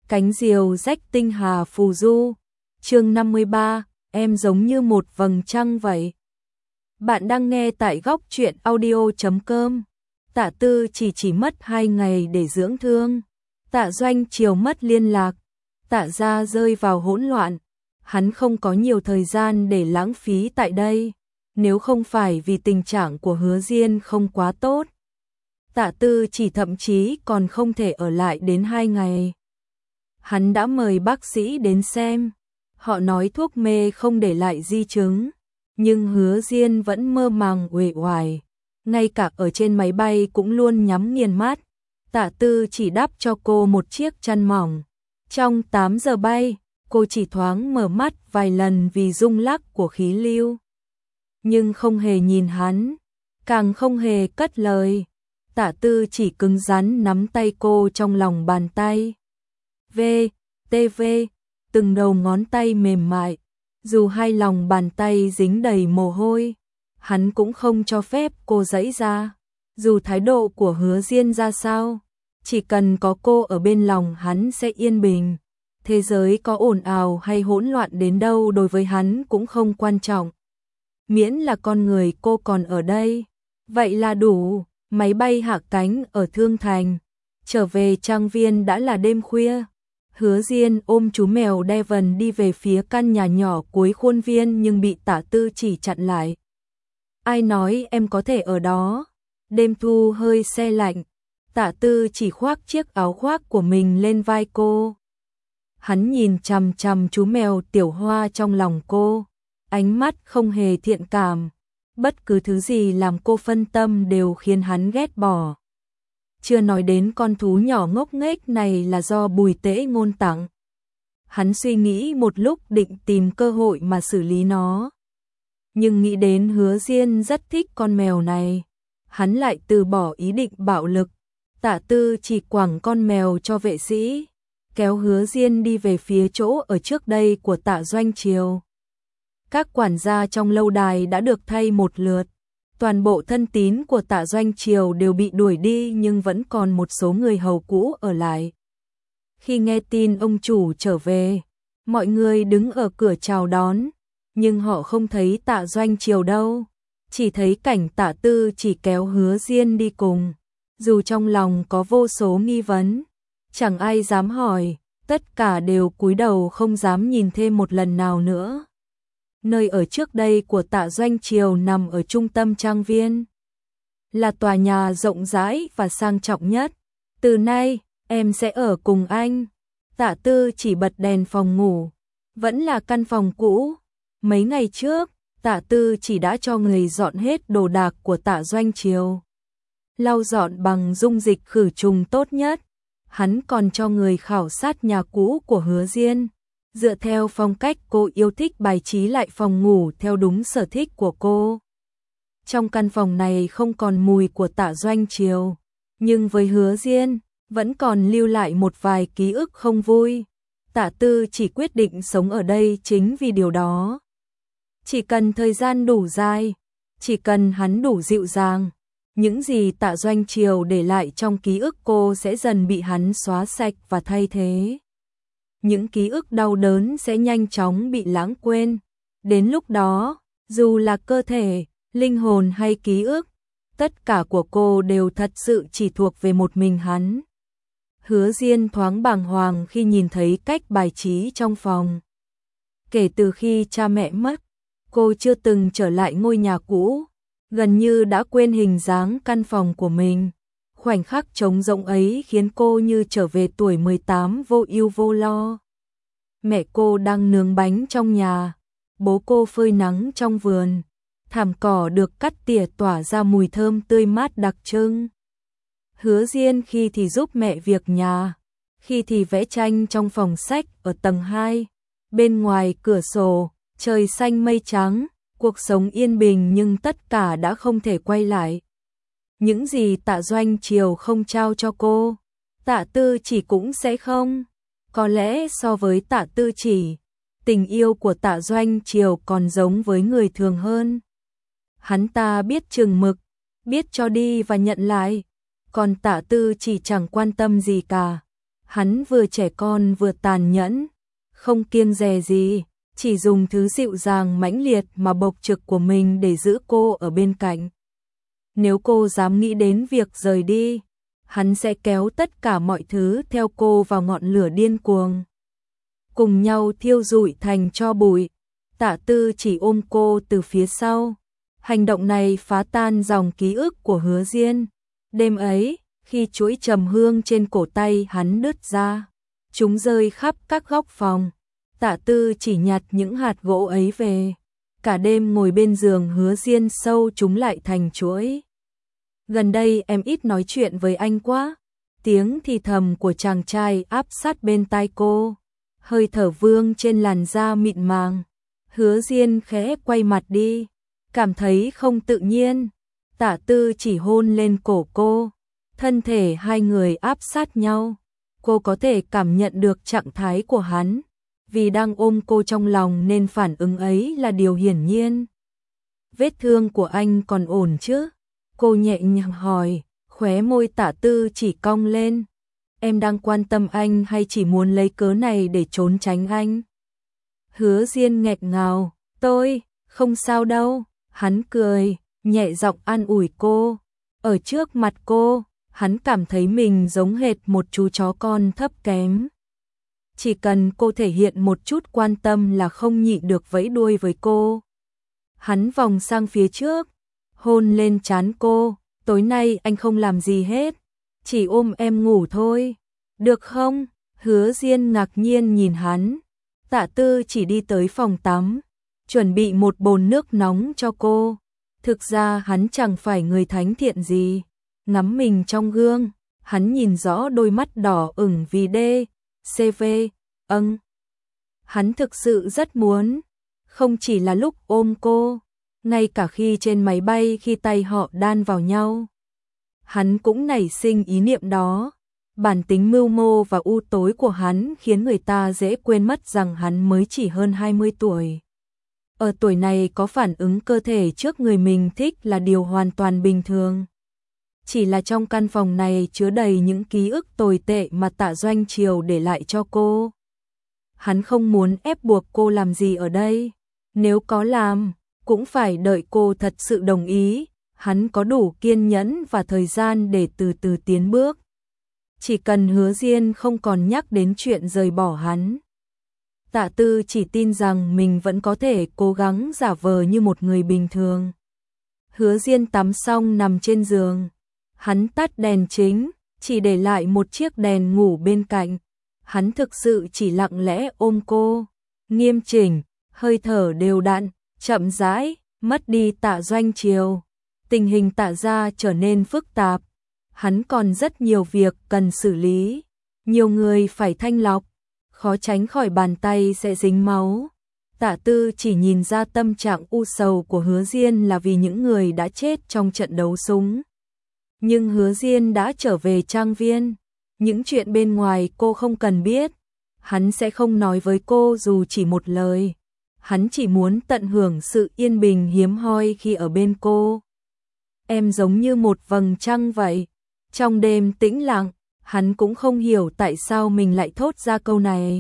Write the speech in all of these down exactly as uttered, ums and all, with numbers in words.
Cánh diều rách tinh hà phù du. Chương năm mươi ba, em giống như một vầng trăng vậy. Bạn đang nghe tại góc truyện audio chấm com. Tạ Tư chỉ chỉ mất hai ngày để dưỡng thương. Tạ Doanh chiều mất liên lạc. Tạ gia rơi vào hỗn loạn. Hắn không có nhiều thời gian để lãng phí tại đây. Nếu không phải vì tình trạng của Hứa Diên không quá tốt, Tạ Tư chỉ thậm chí còn không thể ở lại đến hai ngày. Hắn đã mời bác sĩ đến xem. Họ nói thuốc mê không để lại di chứng. Nhưng Hứa Diên vẫn mơ màng uể oải. Ngay cả ở trên máy bay cũng luôn nhắm nghiền mắt. Tạ Tư chỉ đắp cho cô một chiếc chăn mỏng. Trong tám giờ bay, cô chỉ thoáng mở mắt vài lần vì rung lắc của khí lưu. Nhưng không hề nhìn hắn, càng không hề cất lời. Tạ Tư chỉ cứng rắn nắm tay cô trong lòng bàn tay. V, T V, từng đầu ngón tay mềm mại. Dù hai lòng bàn tay dính đầy mồ hôi, hắn cũng không cho phép cô giãy ra. Dù thái độ của Hứa Diên ra sao, chỉ cần có cô ở bên lòng hắn sẽ yên bình. Thế giới có ồn ào hay hỗn loạn đến đâu đối với hắn cũng không quan trọng. Miễn là con người cô còn ở đây, vậy là đủ. Máy bay hạ cánh ở Thương Thành, trở về trang viên đã là đêm khuya. Hứa Diên ôm chú mèo Devon đi về phía căn nhà nhỏ cuối khuôn viên nhưng bị Tạ Tư chỉ chặn lại. Ai nói em có thể ở đó? Đêm thu hơi se lạnh, Tạ Tư chỉ khoác chiếc áo khoác của mình lên vai cô. Hắn nhìn chằm chằm chú mèo Tiểu Hoa trong lòng cô, ánh mắt không hề thiện cảm. Bất cứ thứ gì làm cô phân tâm đều khiến hắn ghét bỏ. Chưa nói đến con thú nhỏ ngốc nghếch này là do Bùi Tễ Ngôn tặng. Hắn suy nghĩ một lúc định tìm cơ hội mà xử lý nó. Nhưng nghĩ đến Hứa Diên rất thích con mèo này, hắn lại từ bỏ ý định bạo lực. Tạ Tư chỉ quẳng con mèo cho vệ sĩ, kéo Hứa Diên đi về phía chỗ ở trước đây của Tạ Doanh Triều. Các quản gia trong lâu đài đã được thay một lượt. Toàn bộ thân tín của Tạ Doanh Triều đều bị đuổi đi nhưng vẫn còn một số người hầu cũ ở lại. Khi nghe tin ông chủ trở về, mọi người đứng ở cửa chào đón, nhưng họ không thấy Tạ Doanh Triều đâu. Chỉ thấy cảnh Tạ Tư chỉ kéo Hứa Diên đi cùng. Dù trong lòng có vô số nghi vấn, chẳng ai dám hỏi, tất cả đều cúi đầu không dám nhìn thêm một lần nào nữa. Nơi ở trước đây của Tạ Doanh Triều nằm ở trung tâm trang viên, là tòa nhà rộng rãi và sang trọng nhất. Từ nay, em sẽ ở cùng anh. Tạ Tư chỉ bật đèn phòng ngủ, vẫn là căn phòng cũ. Mấy ngày trước, Tạ Tư chỉ đã cho người dọn hết đồ đạc của Tạ Doanh Triều, lau dọn bằng dung dịch khử trùng tốt nhất. Hắn còn cho người khảo sát nhà cũ của Hứa Diên, dựa theo phong cách cô yêu thích bài trí lại phòng ngủ theo đúng sở thích của cô. Trong căn phòng này không còn mùi của Tạ Doanh Triều, nhưng với Hứa Diên, vẫn còn lưu lại một vài ký ức không vui. Tạ Tư chỉ quyết định sống ở đây chính vì điều đó. Chỉ cần thời gian đủ dài, chỉ cần hắn đủ dịu dàng, những gì Tạ Doanh Triều để lại trong ký ức cô sẽ dần bị hắn xóa sạch và thay thế. Những ký ức đau đớn sẽ nhanh chóng bị lãng quên. Đến lúc đó, dù là cơ thể, linh hồn hay ký ức, tất cả của cô đều thật sự chỉ thuộc về một mình hắn. Hứa Diên thoáng bàng hoàng khi nhìn thấy cách bài trí trong phòng. Kể từ khi cha mẹ mất, cô chưa từng trở lại ngôi nhà cũ, gần như đã quên hình dáng căn phòng của mình. Khoảnh khắc trống rỗng ấy khiến cô như trở về tuổi mười tám vô ưu vô lo. Mẹ cô đang nướng bánh trong nhà, bố cô phơi nắng trong vườn, thảm cỏ được cắt tỉa tỏa ra mùi thơm tươi mát đặc trưng. Hứa Diên khi thì giúp mẹ việc nhà, khi thì vẽ tranh trong phòng sách ở tầng hai. Bên ngoài cửa sổ, trời xanh mây trắng, cuộc sống yên bình nhưng tất cả đã không thể quay lại. Những gì Tạ Doanh Triều không trao cho cô, Tạ Tư Chỉ cũng sẽ không. Có lẽ so với Tạ Tư Chỉ, tình yêu của Tạ Doanh Triều còn giống với người thường hơn. Hắn ta biết chừng mực, biết cho đi và nhận lại, còn Tạ Tư Chỉ chẳng quan tâm gì cả. Hắn vừa trẻ con vừa tàn nhẫn, không kiêng dè gì, chỉ dùng thứ dịu dàng mãnh liệt mà bộc trực của mình để giữ cô ở bên cạnh. Nếu cô dám nghĩ đến việc rời đi, hắn sẽ kéo tất cả mọi thứ theo cô vào ngọn lửa điên cuồng, cùng nhau thiêu rụi thành tro bụi. Tạ Tư chỉ ôm cô từ phía sau. Hành động này phá tan dòng ký ức của Hứa Diên. Đêm ấy, khi chuỗi trầm hương trên cổ tay hắn đứt ra, chúng rơi khắp các góc phòng. Tạ Tư chỉ nhặt những hạt gỗ ấy về. Cả đêm ngồi bên giường Hứa Diên sâu chúng lại thành chuỗi. Gần đây em ít nói chuyện với anh quá. Tiếng thì thầm của chàng trai áp sát bên tai cô. Hơi thở vương trên làn da mịn màng. Hứa Diên khẽ quay mặt đi, cảm thấy không tự nhiên. Tạ Tư chỉ hôn lên cổ cô, thân thể hai người áp sát nhau. Cô có thể cảm nhận được trạng thái của hắn, vì đang ôm cô trong lòng nên phản ứng ấy là điều hiển nhiên. Vết thương của anh còn ổn chứ? Cô nhẹ nhàng hỏi, khóe môi Tạ Tư chỉ cong lên. Em đang quan tâm anh hay chỉ muốn lấy cớ này để trốn tránh anh? Hứa Diên nghẹn ngào, tôi, không sao đâu. Hắn cười, nhẹ giọng an ủi cô. Ở trước mặt cô, hắn cảm thấy mình giống hệt một chú chó con thấp kém. Chỉ cần cô thể hiện một chút quan tâm là không nhịn được vẫy đuôi với cô. Hắn vòng sang phía trước, hôn lên trán cô. Tối nay anh không làm gì hết, chỉ ôm em ngủ thôi, được không? Hứa Diên ngạc nhiên nhìn hắn. Tạ Tư chỉ đi tới phòng tắm, chuẩn bị một bồn nước nóng cho cô. Thực ra hắn chẳng phải người thánh thiện gì. Ngắm mình trong gương, hắn nhìn rõ đôi mắt đỏ ửng vì đê, xê vê, âng. Hắn thực sự rất muốn, không chỉ là lúc ôm cô, ngay cả khi trên máy bay khi tay họ đan vào nhau. Hắn cũng nảy sinh ý niệm đó. Bản tính mưu mô và u tối của hắn khiến người ta dễ quên mất rằng hắn mới chỉ hơn hai mươi tuổi. Ở tuổi này có phản ứng cơ thể trước người mình thích là điều hoàn toàn bình thường. Chỉ là trong căn phòng này chứa đầy những ký ức tồi tệ mà Tạ Doanh Triều để lại cho cô. Hắn không muốn ép buộc cô làm gì ở đây. Nếu có làm, cũng phải đợi cô thật sự đồng ý. Hắn có đủ kiên nhẫn và thời gian để từ từ tiến bước. Chỉ cần Hứa Diên không còn nhắc đến chuyện rời bỏ hắn. Tạ Tư chỉ tin rằng mình vẫn có thể cố gắng giả vờ như một người bình thường. Hứa Diên tắm xong nằm trên giường. Hắn tắt đèn chính, chỉ để lại một chiếc đèn ngủ bên cạnh. Hắn thực sự chỉ lặng lẽ ôm cô, nghiêm chỉnh, hơi thở đều đặn, chậm rãi, mất đi Tạ Doanh Triều. Tình hình Tạ gia trở nên phức tạp. Hắn còn rất nhiều việc cần xử lý, nhiều người phải thanh lọc, khó tránh khỏi bàn tay sẽ dính máu. Tạ Tư chỉ nhìn ra tâm trạng u sầu của Hứa Diên là vì những người đã chết trong trận đấu súng. Nhưng Hứa Diên đã trở về trang viên, những chuyện bên ngoài cô không cần biết, hắn sẽ không nói với cô dù chỉ một lời. Hắn chỉ muốn tận hưởng sự yên bình hiếm hoi khi ở bên cô. Em giống như một vầng trăng vậy. Trong đêm tĩnh lặng, hắn cũng không hiểu tại sao mình lại thốt ra câu này.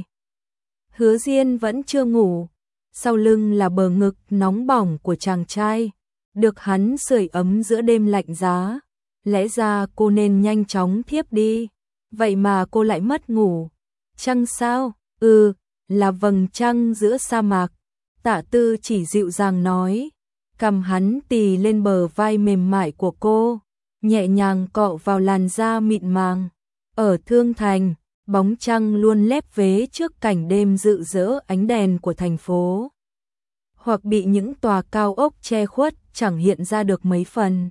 Hứa Diên vẫn chưa ngủ, sau lưng là bờ ngực nóng bỏng của chàng trai, được hắn sưởi ấm giữa đêm lạnh giá. Lẽ ra cô nên nhanh chóng thiếp đi, vậy mà cô lại mất ngủ. Trăng sao? Ừ, là vầng trăng giữa sa mạc. Tạ Tư chỉ dịu dàng nói, cầm hắn tì lên bờ vai mềm mại của cô, nhẹ nhàng cọ vào làn da mịn màng. Ở Thương Thành, bóng trăng luôn lép vế trước cảnh đêm rực rỡ ánh đèn của thành phố. Hoặc bị những tòa cao ốc che khuất chẳng hiện ra được mấy phần.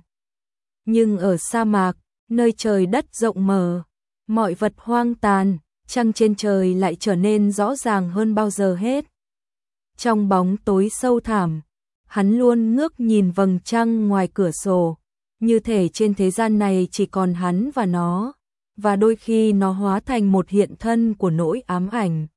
Nhưng ở sa mạc, nơi trời đất rộng mở, mọi vật hoang tàn, trăng trên trời lại trở nên rõ ràng hơn bao giờ hết. Trong bóng tối sâu thẳm, hắn luôn ngước nhìn vầng trăng ngoài cửa sổ, như thể trên thế gian này chỉ còn hắn và nó, và đôi khi nó hóa thành một hiện thân của nỗi ám ảnh.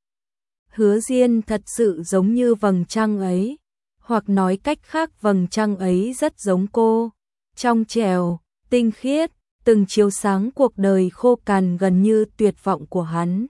Hứa Diên thật sự giống như vầng trăng ấy, hoặc nói cách khác vầng trăng ấy rất giống cô, trong trẻo, tinh khiết, từng chiếu sáng cuộc đời khô cằn gần như tuyệt vọng của hắn.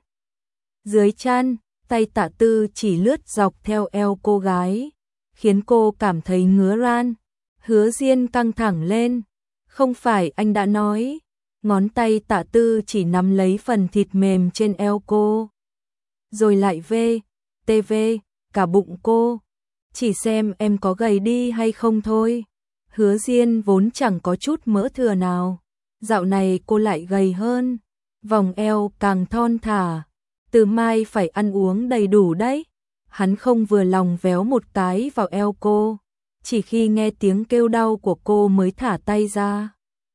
Dưới chăn, tay Tạ Tư chỉ lướt dọc theo eo cô gái, khiến cô cảm thấy ngứa ran. Hứa Diên căng thẳng lên, không phải anh đã nói. Ngón tay Tạ Tư chỉ nắm lấy phần thịt mềm trên eo cô, rồi lại vê, tê vê, cả bụng cô. Chỉ xem em có gầy đi hay không thôi. Hứa Diên vốn chẳng có chút mỡ thừa nào, dạo này cô lại gầy hơn, vòng eo càng thon thả. Từ mai phải ăn uống đầy đủ đấy. Hắn không vừa lòng véo một cái vào eo cô, chỉ khi nghe tiếng kêu đau của cô mới thả tay ra.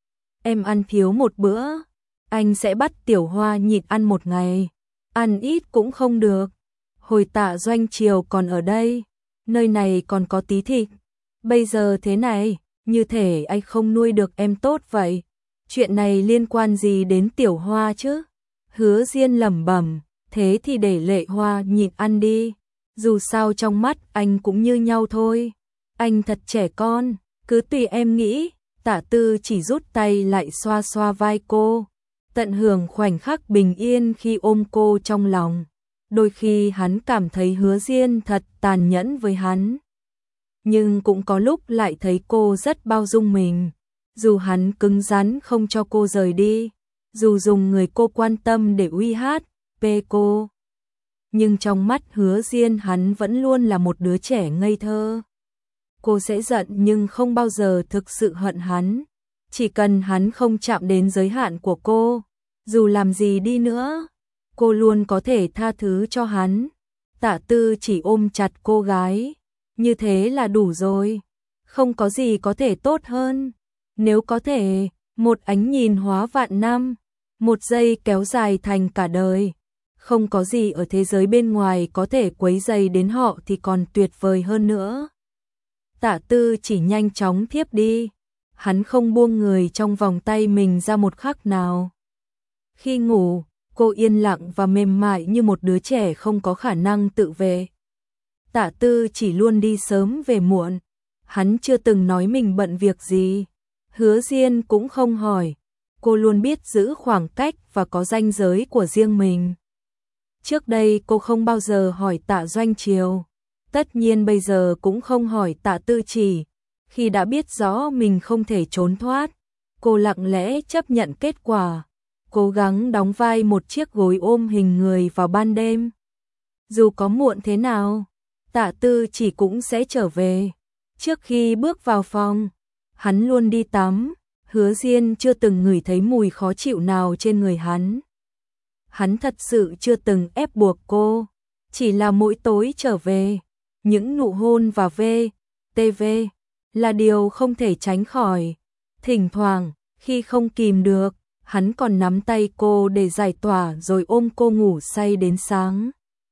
Em ăn thiếu một bữa, anh sẽ bắt Tiểu Hoa nhịn ăn một ngày, ăn ít cũng không được. Hồi Tạ Doanh Triều còn ở đây, nơi này còn có tí thịt, bây giờ thế này, như thể anh không nuôi được em tốt vậy. Chuyện này liên quan gì đến Tiểu Hoa chứ? Hứa Diên lẩm bẩm, thế thì để Lệ Hoa nhịn ăn đi, dù sao trong mắt anh cũng như nhau thôi. Anh thật trẻ con, cứ tùy em nghĩ. Tạ Tư chỉ rút tay lại xoa xoa vai cô, tận hưởng khoảnh khắc bình yên khi ôm cô trong lòng. Đôi khi hắn cảm thấy Hứa Diên thật tàn nhẫn với hắn, nhưng cũng có lúc lại thấy cô rất bao dung mình. Dù hắn cứng rắn không cho cô rời đi, dù dùng người cô quan tâm để uy hát, pê cô, nhưng trong mắt Hứa Diên hắn vẫn luôn là một đứa trẻ ngây thơ. Cô sẽ giận nhưng không bao giờ thực sự hận hắn. Chỉ cần hắn không chạm đến giới hạn của cô, dù làm gì đi nữa, cô luôn có thể tha thứ cho hắn. Tạ Tư chỉ ôm chặt cô gái, như thế là đủ rồi. Không có gì có thể tốt hơn. Nếu có thể, một ánh nhìn hóa vạn năm, một giây kéo dài thành cả đời. Không có gì ở thế giới bên ngoài có thể quấy rầy đến họ thì còn tuyệt vời hơn nữa. Tạ Tư chỉ nhanh chóng thiếp đi, hắn không buông người trong vòng tay mình ra một khắc nào. Khi ngủ, cô yên lặng và mềm mại như một đứa trẻ không có khả năng tự vệ. Tạ Tư chỉ luôn đi sớm về muộn, hắn chưa từng nói mình bận việc gì. Hứa Diên cũng không hỏi, cô luôn biết giữ khoảng cách và có ranh giới của riêng mình. Trước đây cô không bao giờ hỏi Tạ Doanh Triều. Tất nhiên bây giờ cũng không hỏi Tạ Tư Chỉ. Khi đã biết rõ mình không thể trốn thoát, cô lặng lẽ chấp nhận kết quả, cố gắng đóng vai một chiếc gối ôm hình người vào ban đêm. Dù có muộn thế nào, Tạ Tư Chỉ cũng sẽ trở về. Trước khi bước vào phòng, hắn luôn đi tắm. Hứa Diên chưa từng ngửi thấy mùi khó chịu nào trên người hắn. Hắn thật sự chưa từng ép buộc cô, chỉ là mỗi tối trở về, những nụ hôn và vê, tê vê là điều không thể tránh khỏi. Thỉnh thoảng, khi không kìm được, hắn còn nắm tay cô để giải tỏa rồi ôm cô ngủ say đến sáng.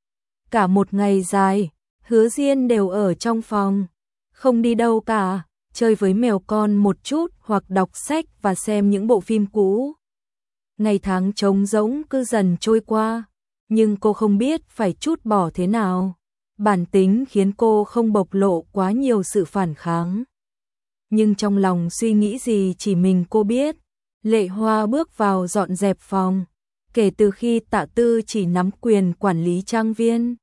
Cả một ngày dài, Hứa Diên đều ở trong phòng, không đi đâu cả, chơi với mèo con một chút hoặc đọc sách và xem những bộ phim cũ. Ngày tháng trống rỗng cứ dần trôi qua, nhưng cô không biết phải trút bỏ thế nào. Bản tính khiến cô không bộc lộ quá nhiều sự phản kháng. Nhưng trong lòng suy nghĩ gì chỉ mình cô biết. Lệ Hoa bước vào dọn dẹp phòng. Kể từ khi Tạ Tư Chỉ nắm quyền quản lý trang viên,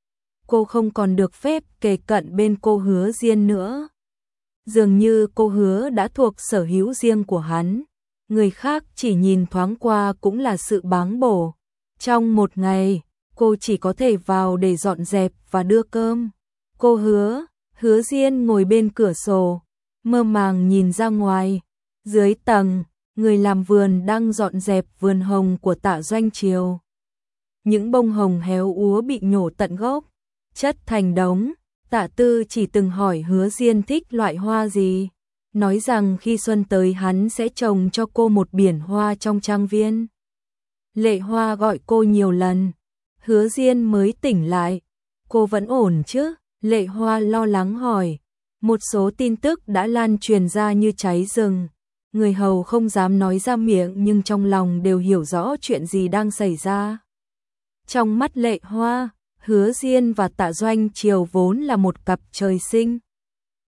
cô không còn được phép kề cận bên cô Hứa Diên nữa. Dường như cô Hứa đã thuộc sở hữu riêng của hắn. Người khác chỉ nhìn thoáng qua cũng là sự báng bổ. Trong một ngày, cô chỉ có thể vào để dọn dẹp và đưa cơm. Cô Hứa, Hứa Diên ngồi bên cửa sổ, mơ màng nhìn ra ngoài. Dưới tầng, người làm vườn đang dọn dẹp vườn hồng của Tạ Doanh Triều. Những bông hồng héo úa bị nhổ tận gốc, chất thành đống. Tạ Tư Chỉ từng hỏi Hứa Diên thích loại hoa gì, nói rằng khi xuân tới hắn sẽ trồng cho cô một biển hoa trong trang viên. Lệ Hoa gọi cô nhiều lần, Hứa Diên mới tỉnh lại. Cô vẫn ổn chứ? Lệ Hoa lo lắng hỏi. Một số tin tức đã lan truyền ra như cháy rừng. Người hầu không dám nói ra miệng nhưng trong lòng đều hiểu rõ chuyện gì đang xảy ra. Trong mắt Lệ Hoa, Hứa Diên và Tạ Doanh Triều vốn là một cặp trời sinh.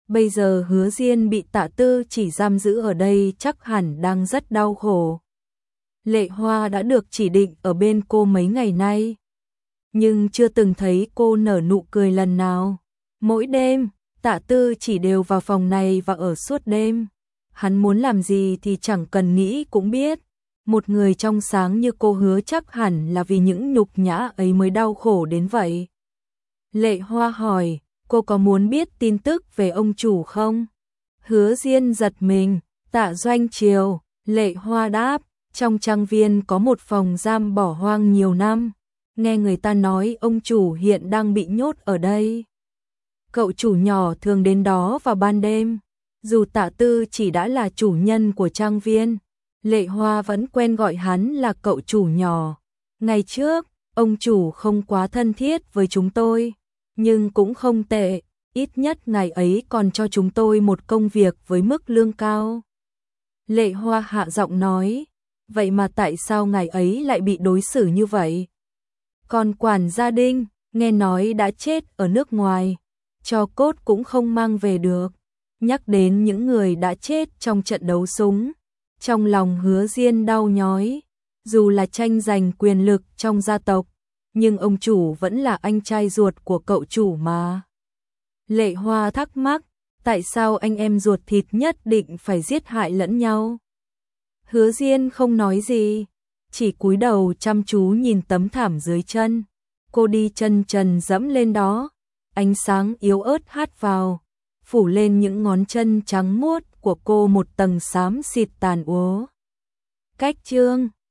Bây giờ Hứa Diên bị Tạ Tư chỉ giam giữ ở đây chắc hẳn đang rất đau khổ. Lệ Hoa đã được chỉ định ở bên cô mấy ngày nay, nhưng chưa từng thấy cô nở nụ cười lần nào. Mỗi đêm, Tạ Tư chỉ đều vào phòng này và ở suốt đêm. Hắn muốn làm gì thì chẳng cần nghĩ cũng biết. Một người trong sáng như cô Hứa chắc hẳn là vì những nhục nhã ấy mới đau khổ đến vậy. Lệ Hoa hỏi, cô có muốn biết tin tức về ông chủ không? Hứa Diên giật mình, Tạ Doanh Triều. Lệ Hoa đáp, trong trang viên có một phòng giam bỏ hoang nhiều năm. Nghe người ta nói ông chủ hiện đang bị nhốt ở đây. Cậu chủ nhỏ thường đến đó vào ban đêm. Dù Tạ Tư chỉ đã là chủ nhân của trang viên, Lệ Hoa vẫn quen gọi hắn là cậu chủ nhỏ. Ngày trước, ông chủ không quá thân thiết với chúng tôi, nhưng cũng không tệ, ít nhất ngày ấy còn cho chúng tôi một công việc với mức lương cao. Lệ Hoa hạ giọng nói, vậy mà tại sao ngày ấy lại bị đối xử như vậy? Còn quản gia Đinh, nghe nói đã chết ở nước ngoài, tro cốt cũng không mang về được. Nhắc đến những người đã chết trong trận đấu súng, trong lòng Hứa Diên đau nhói. Dù là tranh giành quyền lực trong gia tộc, nhưng ông chủ vẫn là anh trai ruột của cậu chủ mà. Lệ Hoa thắc mắc, tại sao anh em ruột thịt nhất định phải giết hại lẫn nhau? Hứa Diên không nói gì, chỉ cúi đầu chăm chú nhìn tấm thảm dưới chân. Cô đi chân trần dẫm lên đó, ánh sáng yếu ớt hắt vào, phủ lên những ngón chân trắng muốt của cô một tầng xám xịt tàn úa. Cách chương